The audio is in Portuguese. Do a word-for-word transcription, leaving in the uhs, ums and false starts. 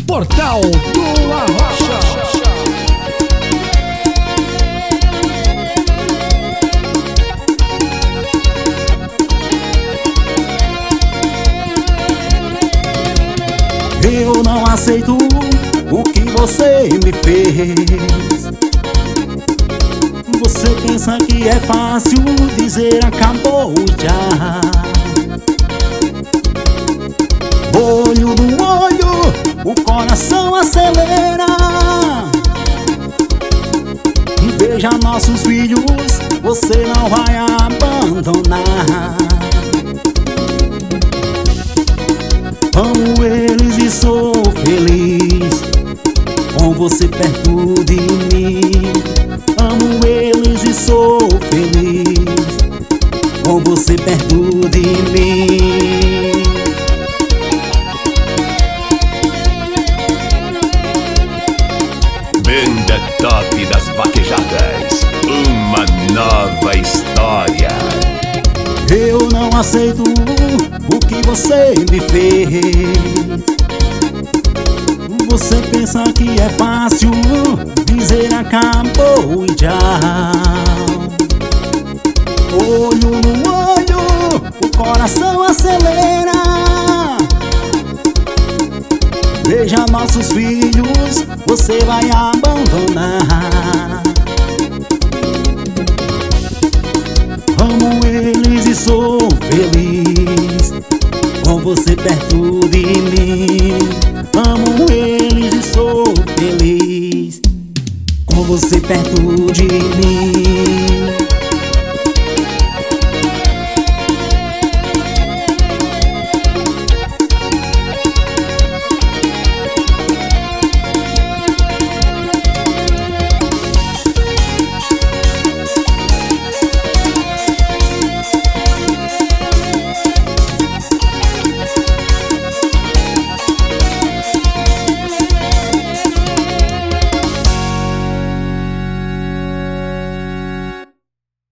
Portal do Arrocha. Eu não aceito o que você me fez. Você pensa que é fácil dizer acabou já. Olho no olho, o coração acelera. Veja nossos filhos, você não vai abandonar. Amo eles e sou feliz com você perto de mim. Amo eles e sou feliz com você perto de mim. Banda Top das Vaquejadas, uma nova história. Eu não aceito o que você me fez. Você pensa que é fácil dizer acabou e já. Olho no olho, o coração acelera. Veja nossos filhos, você vai abandonar. Amo eles e sou feliz com você perto de mim. Amo eles e sou feliz com você perto de mim.